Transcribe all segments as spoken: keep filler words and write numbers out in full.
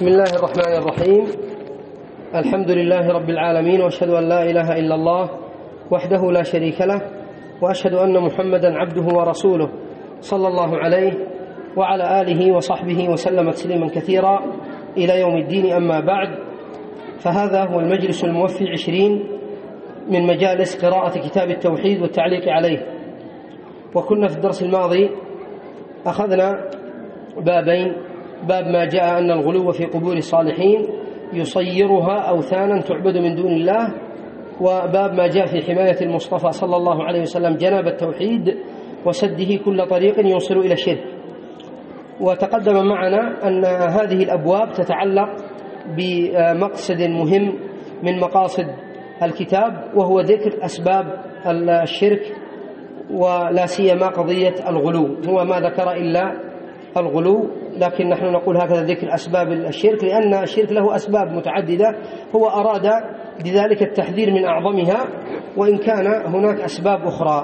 بسم الله الرحمن الرحيم. الحمد لله رب العالمين، وأشهد أن لا إله إلا الله وحده لا شريك له، وأشهد أن محمدا عبده ورسوله صلى الله عليه وعلى آله وصحبه وسلم تسليما كثيرا إلى يوم الدين. أما بعد، فهذا هو المجلس الموفي عشرين من مجالس قراءة كتاب التوحيد والتعليق عليه. وكنا في الدرس الماضي أخذنا بابين: باب ما جاء أن الغلو في قبور الصالحين يصيرها أوثانا تعبد من دون الله، وباب ما جاء في حماية المصطفى صلى الله عليه وسلم جناب التوحيد وسده كل طريق يوصل إلى الشرك. وتقدم معنا أن هذه الأبواب تتعلق بمقصد مهم من مقاصد الكتاب، وهو ذكر أسباب الشرك، ولا سيما قضية الغلو. هو ما ذكر إلا الغلو، لكن نحن نقول هكذا ذكر أسباب الشرك لأن الشرك له أسباب متعددة، هو أراد بذلك التحذير من أعظمها، وإن كان هناك أسباب أخرى.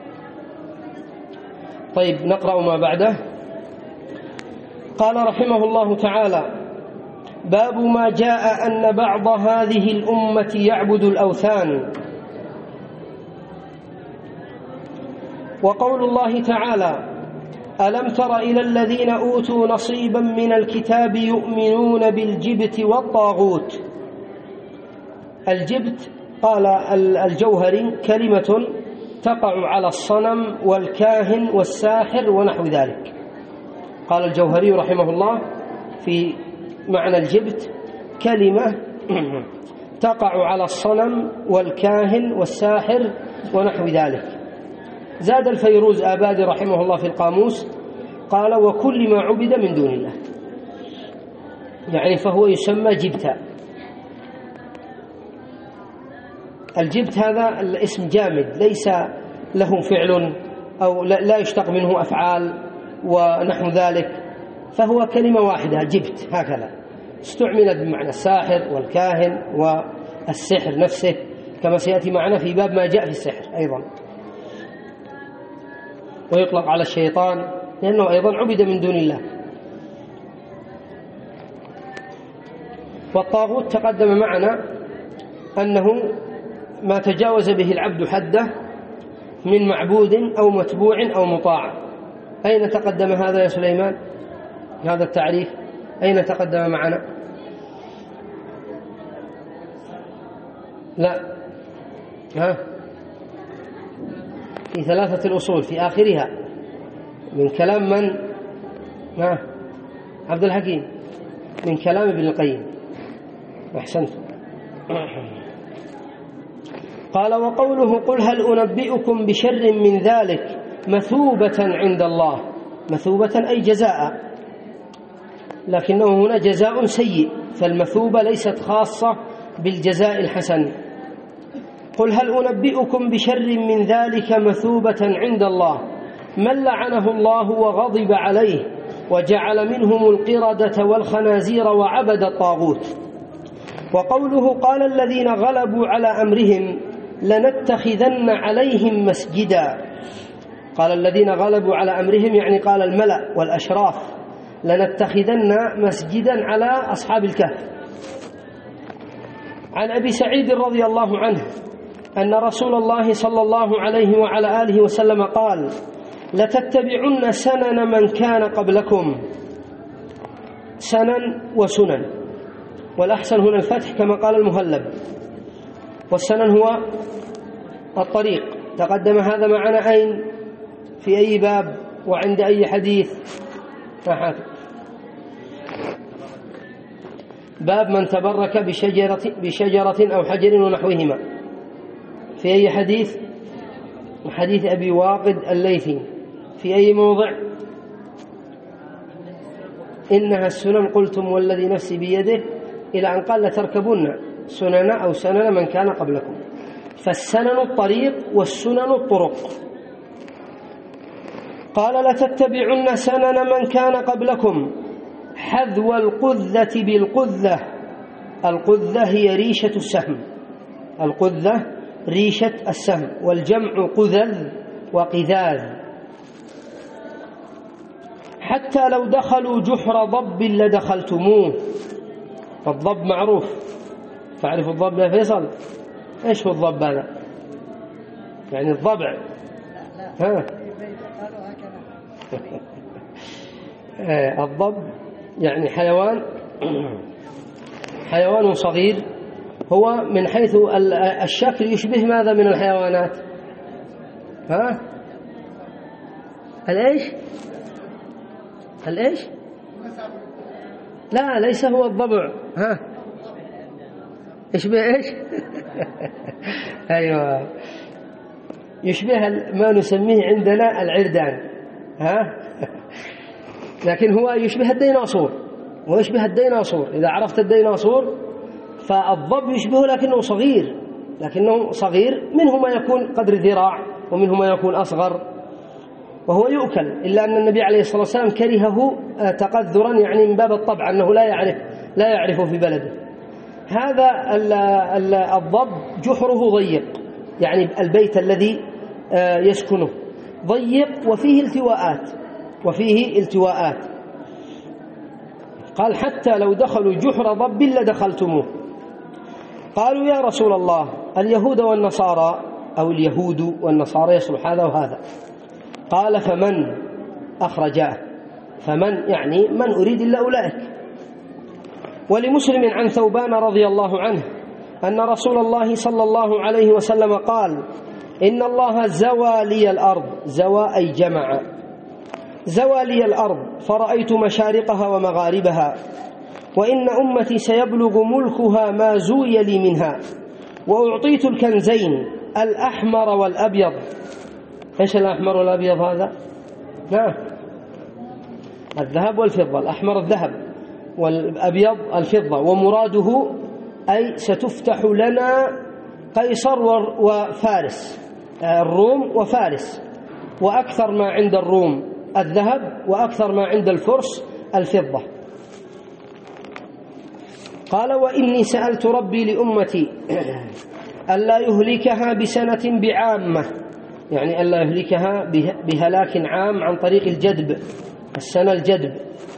طيب، نقرأ ما بعده. قال رحمه الله تعالى: باب ما جاء أن بعض هذه الأمة يعبد الأوثان. وقول الله تعالى: ألم تر إلى الذين أوتوا نصيبا من الكتاب يؤمنون بالجبت والطاغوت. الجبت، قال الجوهري، كلمة تقع على الصنم والكاهن والساحر ونحو ذلك. قال الجوهري رحمه الله في معنى الجبت: كلمة تقع على الصنم والكاهن والساحر ونحو ذلك. زاد الفيروز آبادي رحمه الله في القاموس قال: وكل ما عبد من دون الله، يعني فهو يسمى جبتا. الجبت هذا الاسم جامد ليس له فعل أو لا يشتق منه أفعال ونحو ذلك، فهو كلمة واحدة جبت، هكذا استعملت بمعنى الساحر والكاهن والسحر نفسه، كما سيأتي معنا في باب ما جاء في السحر أيضا. ويطلق على الشيطان لأنه أيضا عبد من دون الله. والطاغوت تقدم معنا أنه ما تجاوز به العبد حده من معبود أو متبوع أو مطاع. أين تقدم هذا يا سليمان؟ هذا التعريف أين تقدم معنا؟ لا، ها في ثلاثة الأصول في آخرها من كلام من؟ ها عبد الحكيم، من كلام ابن القيم. أحسنت. قال: وقوله: قل هل أنبئكم بشر من ذلك مثوبة عند الله. مثوبة أي جزاء، لكنه هنا جزاء سيء، فالمثوبة ليست خاصة بالجزاء الحسن. قل هل أنبئكم بشر من ذلك مثوبة عند الله من لعنه الله وغضب عليه وجعل منهم القردة والخنازير وعبد الطاغوت. وقوله: قال الذين غلبوا على أمرهم لنتخذن عليهم مسجدا. قال الذين غلبوا على أمرهم يعني قال الملأ والأشراف: لنتخذن مسجدا على أصحاب الكهف. عن أبي سعيد رضي الله عنه أن رسول الله صلى الله عليه وعلى آله وسلم قال: لتتبعن سنن من كان قبلكم. سنن وسنن، والأحسن هنا الفتح كما قال المهلب. والسنن هو الطريق. تقدم هذا معنا أين؟ في أي باب وعند أي حديث؟ باب من تبرك بشجرة, بشجرة أو حجر ونحوهما. في أي حديث؟ حديث أبي واقد الليثي. في أي موضع؟ إنها السنن قلتم والذي نفسي بيده، إلى أن قال: لتركبن سنن أو سنن من كان قبلكم. فالسنن الطريق والسنن الطرق. قال: لتتبعن سنن من كان قبلكم حذو القذة بالقذة. القذة هي ريشة السهم، القذة ريشة السهم، والجمع قذذ وقذاذ. حتى لو دخلوا جحر ضب لدخلتموه. الضب معروف، تعرف الضب يا فيصل؟ إيش هو الضب هذا؟ يعني الضبع. ها الضب يعني حيوان حيوان صغير، هو من حيث الشكل يشبه ماذا من الحيوانات؟ ها الإيش؟ الإيش؟ لا ليس هو الضبع. ها يشبه إيش؟ أيوة يشبه ما نسميه عندنا العردان. ها لكن هو يشبه الديناصور، ويشبه الديناصور. إذا عرفت الديناصور فالضب يشبهه لكنه صغير، لكنه صغير منه ما يكون قدر ذراع ومنه ما يكون أصغر، وهو يؤكل، إلا أن النبي عليه الصلاة والسلام كرهه تقذرا، يعني من باب الطبع أنه لا يعرف لا يعرفه في بلده. هذا الضب جحره ضيق، يعني البيت الذي يسكنه ضيق وفيه التواءات وفيه التواءات قال حتى لو دخلوا جحر ضب لدخلتموه. قالوا يا رسول الله اليهود والنصارى أو اليهود والنصارى يصلح هذا وهذا. قال فمن أخرجاه؟ فمن يعني من أريد إلا أولئك. ولمسلم عن ثوبان رضي الله عنه أن رسول الله صلى الله عليه وسلم قال إن الله زوى لي الأرض، زوى أي جمع، زوى لي الأرض فرأيت مشارقها ومغاربها، وإن أمتي سيبلغ ملكها ما زوي لي منها، وأعطيت الكنزين الأحمر والأبيض. إيش الأحمر والأبيض هذا؟ نعم الذهب والفضة، الأحمر الذهب والأبيض الفضة، ومراده أي ستفتح لنا قيصر وفارس، الروم وفارس، وأكثر ما عند الروم الذهب وأكثر ما عند الفرس الفضة. قال وإني سألت ربي لأمتي ألا يهلكها بسنة بعامة، يعني ألا يهلكها بهلاك عام عن طريق الجدب، السنة الجدب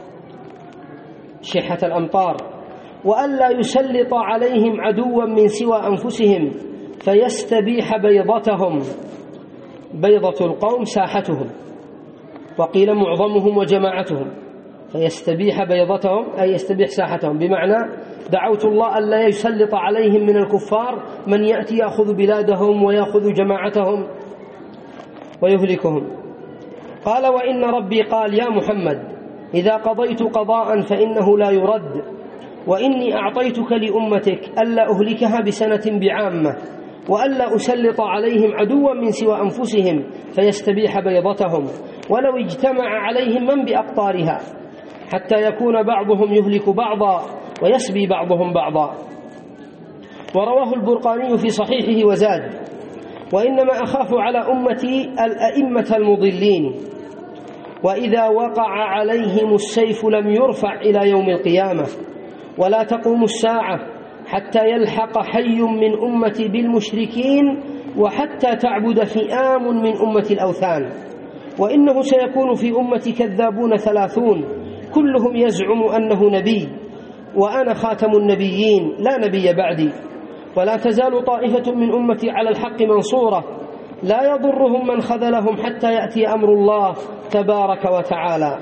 شحة الأمطار، وألا يسلط عليهم عدوا من سوى أنفسهم فيستبيح بيضتهم، بيضة القوم ساحتهم، وقيل معظمهم وجماعتهم، فيستبيح بيضتهم أي يستبيح ساحتهم، بمعنى دعوت الله ألا يسلط عليهم من الكفار من يأتي يأخذ بلادهم ويأخذ جماعتهم ويهلكهم. قال وإن ربي قال يا محمد إذا قضيت قضاء فإنه لا يرد، وإني أعطيتك لأمتك ألا أهلكها بسنة بعامة، وألا أسلط عليهم عدوا من سوى أنفسهم فيستبيح بيضتهم، ولو اجتمع عليهم من بأقطارها حتى يكون بعضهم يهلك بعضا ويسبي بعضهم بعضا. ورواه البرقاني في صحيحه وزاد وإنما أخاف على أمتي الأئمة المضلين، وإذا وقع عليهم السيف لم يرفع إلى يوم القيامة، ولا تقوم الساعة حتى يلحق حي من أمتي بالمشركين، وحتى تعبد فئام من أمة الأوثان. وإنه سيكون في أمتي كذابون ثلاثون كلهم يزعم أنه نبي، وأنا خاتم النبيين لا نبي بعدي، ولا تزال طائفة من أمتي على الحق منصورة لا يضرهم من خذلهم حتى يأتي أمر الله تبارك وتعالى.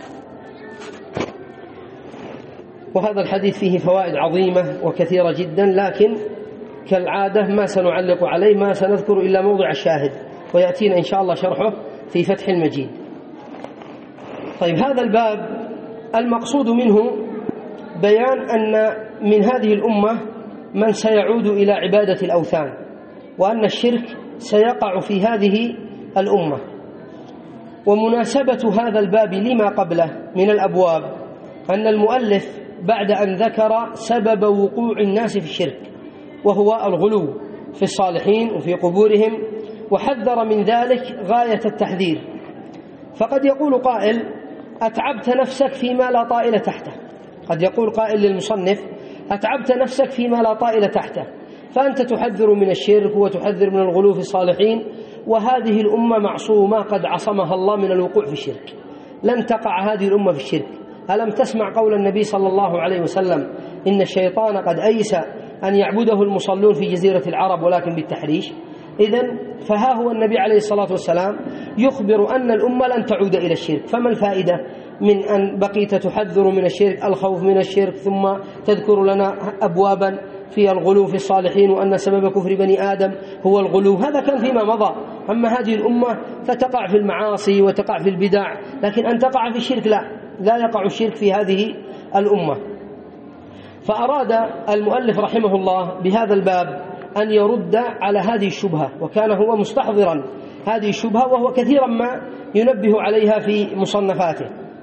وهذا الحديث فيه فوائد عظيمة وكثيرة جدا، لكن كالعادة ما سنعلق عليه، ما سنذكر إلا موضع الشاهد، ويأتينا إن شاء الله شرحه في فتح المجيد. طيب هذا الباب المقصود منه بيان أن من هذه الأمة من سيعود إلى عبادة الأوثان، وأن الشرك سيقع في هذه الأمة. ومناسبة هذا الباب لما قبله من الأبواب أن المؤلف بعد أن ذكر سبب وقوع الناس في الشرك وهو الغلو في الصالحين وفي قبورهم، وحذر من ذلك غاية التحذير. فقد يقول قائل أتعبت نفسك فيما لا طائل تحته، قد يقول قائل للمصنف أتعبت نفسك فيما لا طائل تحته، فأنت تحذر من الشرك وتحذر من الغلو في الصالحين، وهذه الأمة معصومة قد عصمها الله من الوقوع في الشرك، لن تقع هذه الأمة في الشرك، ألم تسمع قول النبي صلى الله عليه وسلم إن الشيطان قد أيس أن يعبده المصلون في جزيرة العرب ولكن بالتحريش؟ إذن فها هو النبي عليه الصلاة والسلام يخبر أن الأمة لن تعود إلى الشرك، فما الفائدة من أن بقيت تحذر من الشرك، الخوف من الشرك، ثم تذكر لنا أبوابا في الغلو في الصالحين وأن سبب كفر بني آدم هو الغلو؟ هذا كان فيما مضى. أما هذه الأمة فتقع في المعاصي وتقع في البدع، لكن أن تقع في الشرك لا، لا يقع الشرك في هذه الأمة. فأراد المؤلف رحمه الله بهذا الباب أن يرد على هذه الشبهة، وكان هو مستحضرا هذه الشبهة وهو كثيرا ما ينبه عليها في مصنفاته.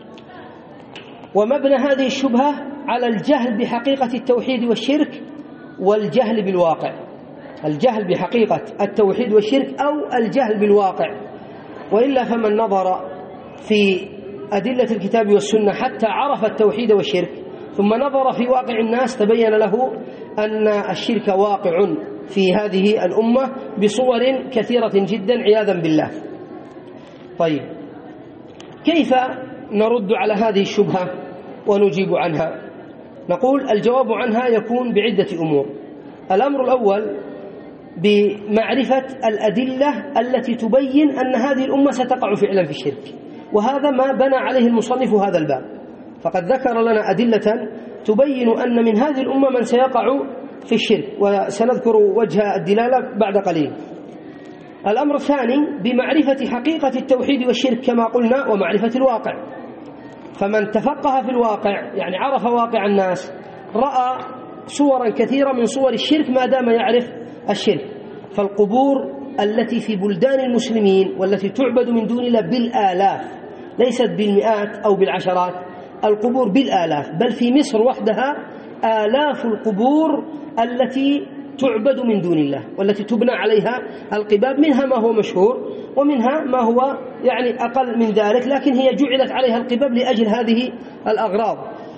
ومبنى هذه الشبهة على الجهل بحقيقة التوحيد والشرك والجهل بالواقع، الجهل بحقيقة التوحيد والشرك أو الجهل بالواقع. وإلا فمن نظر في أدلة الكتاب والسنة حتى عرف التوحيد والشرك ثم نظر في واقع الناس تبين له أن الشرك واقع في هذه الأمة بصور كثيرة جدا عياذا بالله. طيب، كيف نرد على هذه الشبهة ونجيب عنها؟ نقول الجواب عنها يكون بعدة أمور. الأمر الأول بمعرفة الأدلة التي تبين أن هذه الأمة ستقع فعلا في الشرك، وهذا ما بنى عليه المصنف هذا الباب، فقد ذكر لنا أدلة تبين أن من هذه الأمة من سيقع في الشرك، وسنذكر وجه الدلالة بعد قليل. الأمر الثاني بمعرفة حقيقة التوحيد والشرك كما قلنا ومعرفة الواقع. فمن تفقه في الواقع يعني عرف واقع الناس رأى صورا كثيرة من صور الشرك ما دام يعرف الشرك. فالقبور التي في بلدان المسلمين والتي تعبد من دون الله بالآلاف، ليست بالمئات أو بالعشرات، القبور بالآلاف، بل في مصر وحدها آلاف القبور التي تعبد من دون الله والتي تبنى عليها القباب، منها ما هو مشهور ومنها ما هو يعني أقل من ذلك، لكن هي جعلت عليها القباب لأجل هذه الأغراض.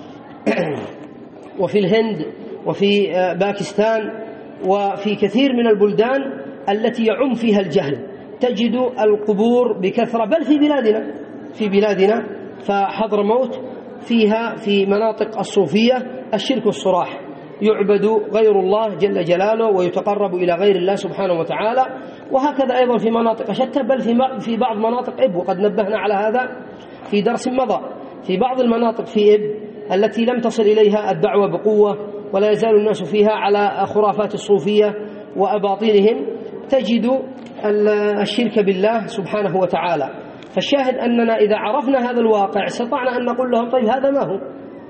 وفي الهند وفي باكستان وفي كثير من البلدان التي يعم فيها الجهل تجد القبور بكثرة، بل في بلادنا في بلادنا فحضرموت فيها في مناطق الصوفية الشرك الصراح، يعبد غير الله جل جلاله ويتقرب إلى غير الله سبحانه وتعالى. وهكذا أيضا في مناطق شتى، بل في بعض مناطق إب، وقد نبهنا على هذا في درس مضى، في بعض المناطق في إب التي لم تصل إليها الدعوة بقوة ولا يزال الناس فيها على خرافات الصوفية وأباطيلهم، تجد الشرك بالله سبحانه وتعالى. فالشاهد أننا إذا عرفنا هذا الواقع استطعنا أن نقول لهم طيب هذا ما هو،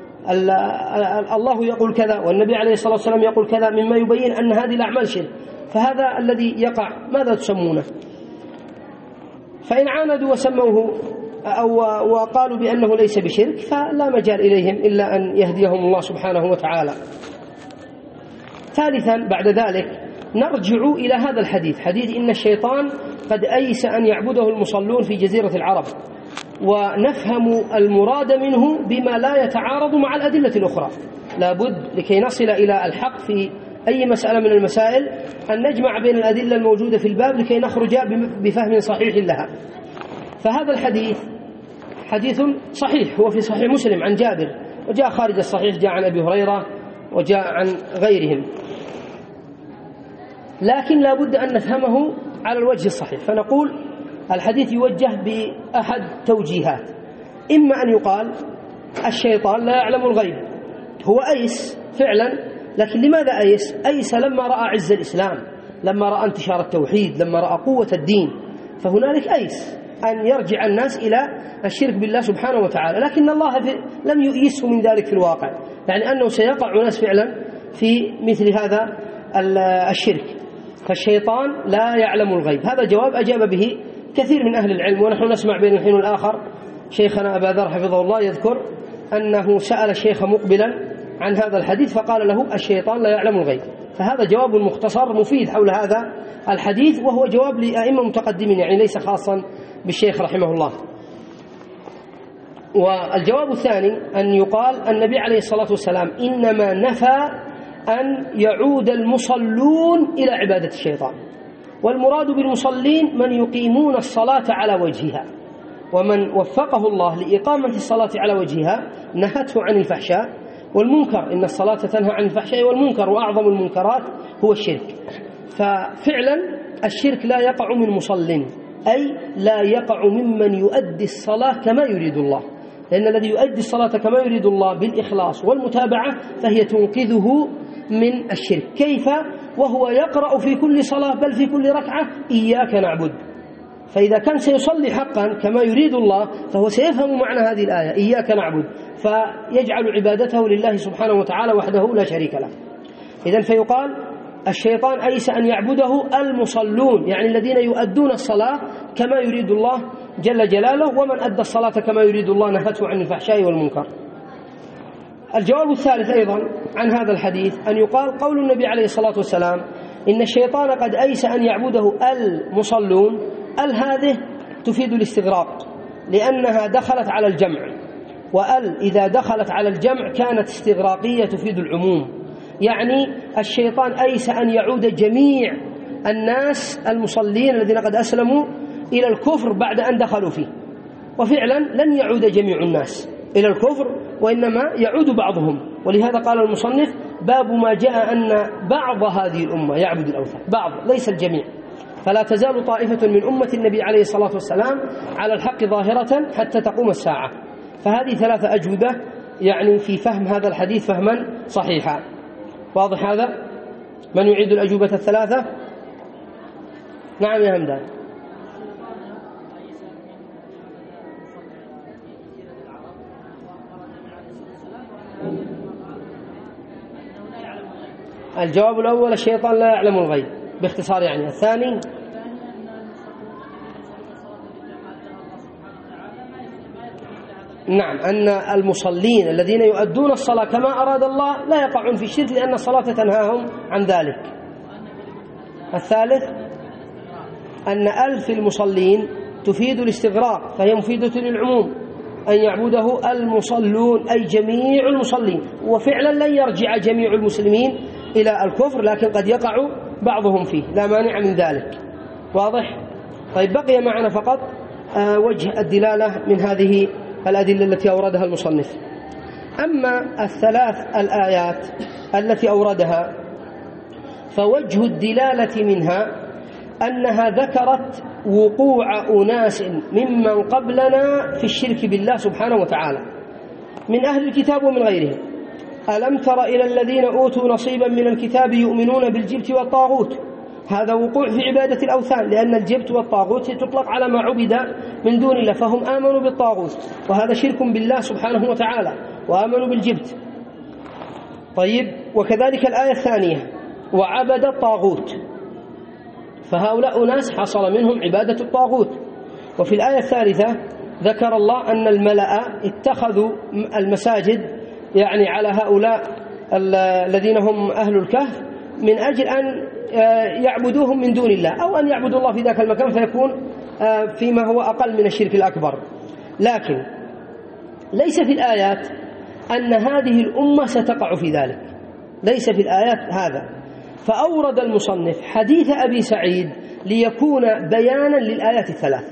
الله يقول كذا والنبي عليه الصلاة والسلام يقول كذا، مما يبين أن هذه الأعمال شرك، فهذا الذي يقع ماذا تسمونه؟ فإن عاندوا وسموه أو وقالوا بأنه ليس بشرك فلا مجال إليهم إلا أن يهديهم الله سبحانه وتعالى. ثالثا بعد ذلك نرجع إلى هذا الحديث، حديث إن الشيطان قد أيس أن يعبده المصلون في جزيرة العرب، ونفهم المراد منه بما لا يتعارض مع الأدلة الأخرى. لابد لكي نصل إلى الحق في أي مسألة من المسائل أن نجمع بين الأدلة الموجودة في الباب لكي نخرج بفهم صحيح لها. فهذا الحديث حديث صحيح، هو في صحيح مسلم عن جابر، وجاء خارج الصحيح جاء عن أبي هريرة وجاء عن غيرهم، لكن لا بد أن نفهمه على الوجه الصحيح. فنقول الحديث يوجه بأحد توجيهات، إما أن يقال الشيطان لا يعلم الغيب، هو أيس فعلا، لكن لماذا أيس؟ أيس لما رأى عز الإسلام، لما رأى انتشار التوحيد، لما رأى قوة الدين، فهنالك أيس أن يرجع الناس إلى الشرك بالله سبحانه وتعالى، لكن الله لم يؤيسه من ذلك في الواقع، يعني أنه سيقع ناس فعلا في مثل هذا الشرك. فالشيطان لا يعلم الغيب، هذا جواب أجاب به كثير من أهل العلم. ونحن نسمع بين الحين والآخر شيخنا أبا ذر حفظه الله يذكر أنه سأل الشيخ مقبلا عن هذا الحديث فقال له الشيطان لا يعلم الغيب، فهذا جواب مختصر مفيد حول هذا الحديث، وهو جواب لأئمة متقدمين، يعني ليس خاصا بالشيخ رحمه الله. والجواب الثاني أن يقال النبي عليه الصلاة والسلام إنما نفى أن يعود المصلون إلى عبادة الشيطان، والمراد بالمصلين من يقيمون الصلاة على وجهها، ومن وفقه الله لإقامة الصلاة على وجهها نهته عن الفحشاء والمنكر. إن الصلاة تنهى عن الفحشاء والمنكر، وأعظم المنكرات هو الشرك. ففعلا الشرك لا يقع من مصل، أي لا يقع ممن يؤدي الصلاة كما يريد الله، لأن الذي يؤدي الصلاة كما يريد الله بالإخلاص والمتابعة فهي تنقذه من الشرك. كيف؟ وهو يقرأ في كل صلاة بل في كل ركعة إياك نعبد. فإذا كان سيصلي حقا كما يريد الله فهو سيفهم معنى هذه الآية إياك نعبد، فيجعل عبادته لله سبحانه وتعالى وحده لا شريك له. إذن فيقال الشيطان أيس أن يعبده المصلون، يعني الذين يؤدون الصلاة كما يريد الله جل جلاله، ومن أدى الصلاة كما يريد الله نهته عن الفحشاء والمنكر. الجواب الثالث أيضا عن هذا الحديث أن يقال قول النبي عليه الصلاة والسلام إن الشيطان قد أيس أن يعبده المصلون، ال هذه تفيد الاستغراق لأنها دخلت على الجمع، وال إذا دخلت على الجمع كانت استغراقية تفيد العموم، يعني الشيطان أيس أن يعود جميع الناس المصلين الذين قد أسلموا إلى الكفر بعد أن دخلوا فيه. وفعلا لن يعود جميع الناس إلى الكفر، وإنما يعود بعضهم. ولهذا قال المصنف باب ما جاء أن بعض هذه الأمة يعبد الأوثان، بعض ليس الجميع. فلا تزال طائفة من أمة النبي عليه الصلاة والسلام على الحق ظاهرة حتى تقوم الساعة. فهذه ثلاثة أجوبة يعني في فهم هذا الحديث فهما صحيحا. واضح هذا؟ من يعيد الأجوبة الثلاثة؟ نعم يا همدان. الجواب الأول الشيطان لا يعلم الغيب باختصار، يعني الثاني نعم أن المصلين الذين يؤدون الصلاة كما أراد الله لا يقعون في الشرك لأن الصلاة تنهاهم عن ذلك. الثالث أن ألف المصلين تفيد الاستغراق فهي مفيدة للعموم، أن يعبده المصلون أي جميع المصلين، وفعلا لن يرجع جميع المسلمين إلى الكفر لكن قد يقع بعضهم فيه لا مانع من ذلك. واضح؟ طيب بقي معنا فقط وجه الدلالة من هذه الأدلة التي أوردها المصنف. أما الثلاث الآيات التي أوردها فوجه الدلالة منها أنها ذكرت وقوع أناس ممن قبلنا في الشرك بالله سبحانه وتعالى من أهل الكتاب ومن غيرهم. ألم تر إلى الذين أوتوا نصيبا من الكتاب يؤمنون بالجبت والطاغوت، هذا وقوع في عبادة الأوثان، لأن الجبت والطاغوت تطلق على ما عبد من دون الله، فهم آمنوا بالطاغوت وهذا شرك بالله سبحانه وتعالى وآمنوا بالجبت. طيب وكذلك الآية الثانية وعبد الطاغوت، فهؤلاء ناس حصل منهم عبادة الطاغوت. وفي الآية الثالثة ذكر الله أن الملأ اتخذوا المساجد يعني على هؤلاء الذين هم أهل الكهف من أجل أن يعبدوهم من دون الله أو أن يعبدوا الله في ذاك المكان فيكون فيما هو أقل من الشرك الأكبر. لكن ليس في الآيات أن هذه الأمة ستقع في ذلك، ليس في الآيات هذا. فأورد المصنف حديث أبي سعيد ليكون بيانا للآيات الثلاث: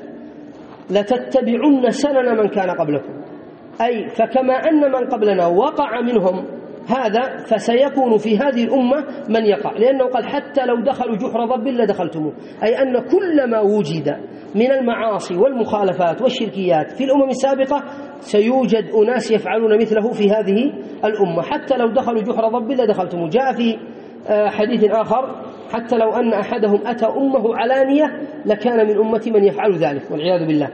لتتبعن سنن من كان قبلكم، أي فكما أن من قبلنا وقع منهم هذا فسيكون في هذه الأمة من يقع، لأنه قال حتى لو دخلوا جحر ضب لدخلتموه، أي أن كل ما وجد من المعاصي والمخالفات والشركيات في الأمم السابقة سيوجد أناس يفعلون مثله في هذه الأمة، حتى لو دخلوا جحر ضب لدخلتموه. جاء في حديث آخر حتى لو أن أحدهم أتى أمه علانية لكان من أمتي من يفعل ذلك والعياذ بالله.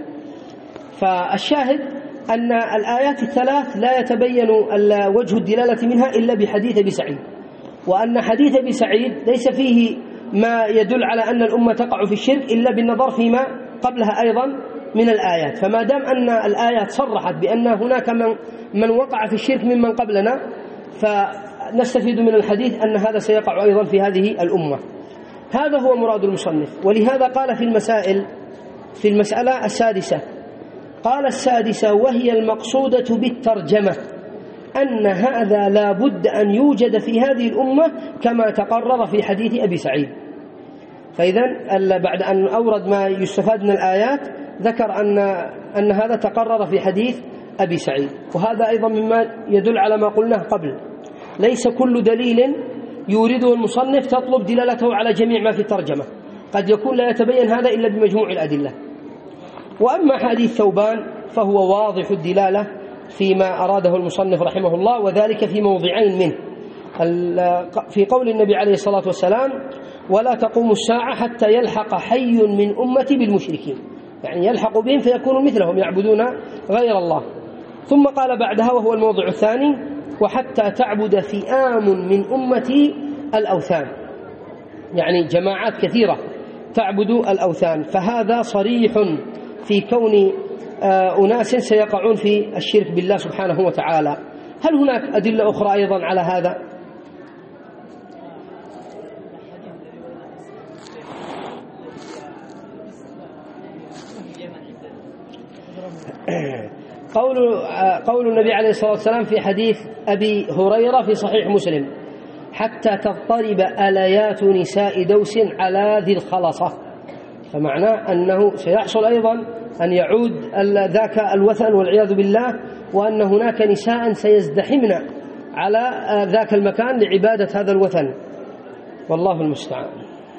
فالشاهد أن الآيات الثلاث لا يتبين وجه الدلالة منها إلا بحديث أبي سعيد، وأن حديث أبي سعيد ليس فيه ما يدل على أن الأمة تقع في الشرك إلا بالنظر فيما قبلها أيضا من الآيات. فما دام أن الآيات صرحت بأن هناك من, من وقع في الشرك ممن قبلنا فنستفيد من الحديث أن هذا سيقع أيضا في هذه الأمة. هذا هو مراد المصنف. ولهذا قال في المسائل في المسألة السادسة قال السادسة وهي المقصودة بالترجمة أن هذا لا بد أن يوجد في هذه الأمة كما تقرر في حديث أبي سعيد. فإذا بعد أن أورد ما يستفاد من الآيات ذكر أن أن هذا تقرر في حديث أبي سعيد. وهذا أيضا مما يدل على ما قلناه قبل، ليس كل دليل يورده المصنف تطلب دلالته على جميع ما في الترجمة، قد يكون لا يتبين هذا إلا بمجموع الأدلة. وأما حديث ثوبان فهو واضح الدلالة فيما أراده المصنف رحمه الله، وذلك في موضعين منه. في قول النبي عليه الصلاة والسلام: ولا تقوم الساعة حتى يلحق حي من أمتي بالمشركين، يعني يلحق بهم فيكونوا مثلهم يعبدون غير الله. ثم قال بعدها وهو الموضع الثاني: وحتى تعبد فئام من أمتي الأوثان، يعني جماعات كثيرة تعبد الأوثان. فهذا صريح في كون أناس سيقعون في الشرك بالله سبحانه وتعالى. هل هناك أدلة أخرى أيضا على هذا؟ قول قول النبي عليه الصلاة والسلام في حديث أبي هريرة في صحيح مسلم: حتى تضطرب أليات نساء دوس على ذي الخلصة، فمعناه أنه سيحصل أيضا أن يعود ذاك الوثن والعياذ بالله، وأن هناك نساء سيزدحمن على ذاك المكان لعبادة هذا الوثن، والله المستعان.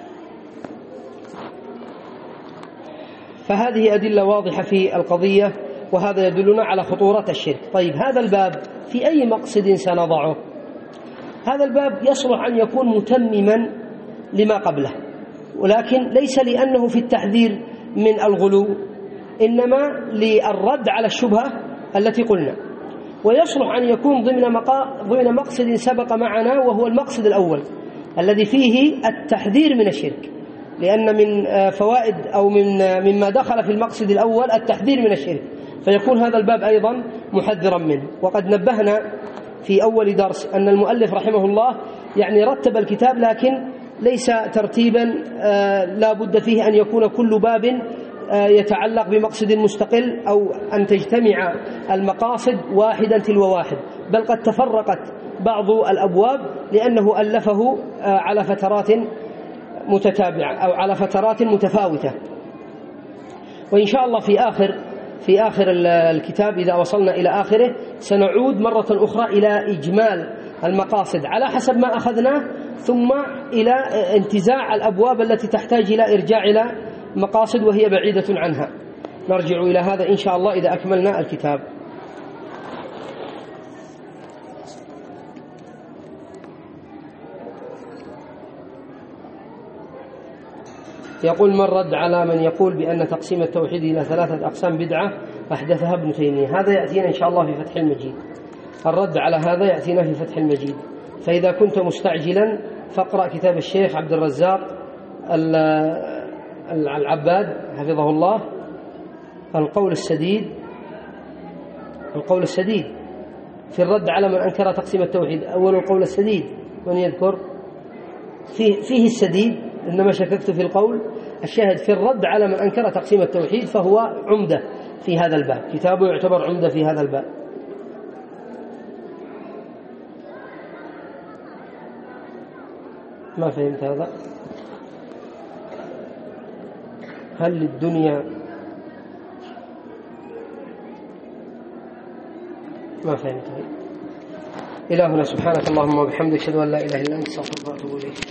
فهذه أدلة واضحة في القضية، وهذا يدلنا على خطورة الشرك. طيب، هذا الباب في أي مقصد سنضعه؟ هذا الباب يصلح أن يكون متمما لما قبله، ولكن ليس لأنه في التحذير من الغلو، إنما للرد على الشبهة التي قلنا. ويصلح أن يكون ضمن, مقا... ضمن مقصد سبق معنا، وهو المقصد الأول الذي فيه التحذير من الشرك، لأن من فوائد أو من مما دخل في المقصد الأول التحذير من الشرك، فيكون هذا الباب أيضا محذرا منه. وقد نبهنا في أول درس أن المؤلف رحمه الله يعني رتب الكتاب، لكن ليس ترتيبا لا بد فيه أن يكون كل باب يتعلق بمقصد مستقل، أو أن تجتمع المقاصد واحدا تلو واحد، بل قد تفرقت بعض الأبواب لأنه ألفه على فترات متتابعة أو على فترات متفاوتة. وإن شاء الله في آخر في آخر الكتاب إذا وصلنا إلى آخره سنعود مرة أخرى إلى إجمال المقاصد على حسب ما أخذناه، ثم إلى انتزاع الأبواب التي تحتاج إلى إرجاع إلى مقاصد وهي بعيدة عنها. نرجع إلى هذا إن شاء الله إذا أكملنا الكتاب. يقول: من رد على من يقول بأن تقسيم التوحيد إلى ثلاثة أقسام بدعة أحدثها ابن تيمية؟ هذا يأتينا إن شاء الله في فتح المجيد. الرد على هذا يأتينا في فتح المجيد. فإذا كنت مستعجلا فاقرأ كتاب الشيخ عبد الرزاق العباد حفظه الله، القول السديد القول السديد في الرد على من أنكر تقسيم التوحيد. أول القول السديد من يذكر فيه, فيه السديد، إنما شككت في القول. الشاهد في الرد على من أنكر تقسيم التوحيد فهو عمدة في هذا الباب، كتابه يعتبر عمدة في هذا الباب. ما فهمت هذا؟ هل للدنيا ما فهمت؟ إلهنا سبحانك اللهم وبحمدك أشهد أن لا إله إلا أنت أستغفرك وأتوب إليك.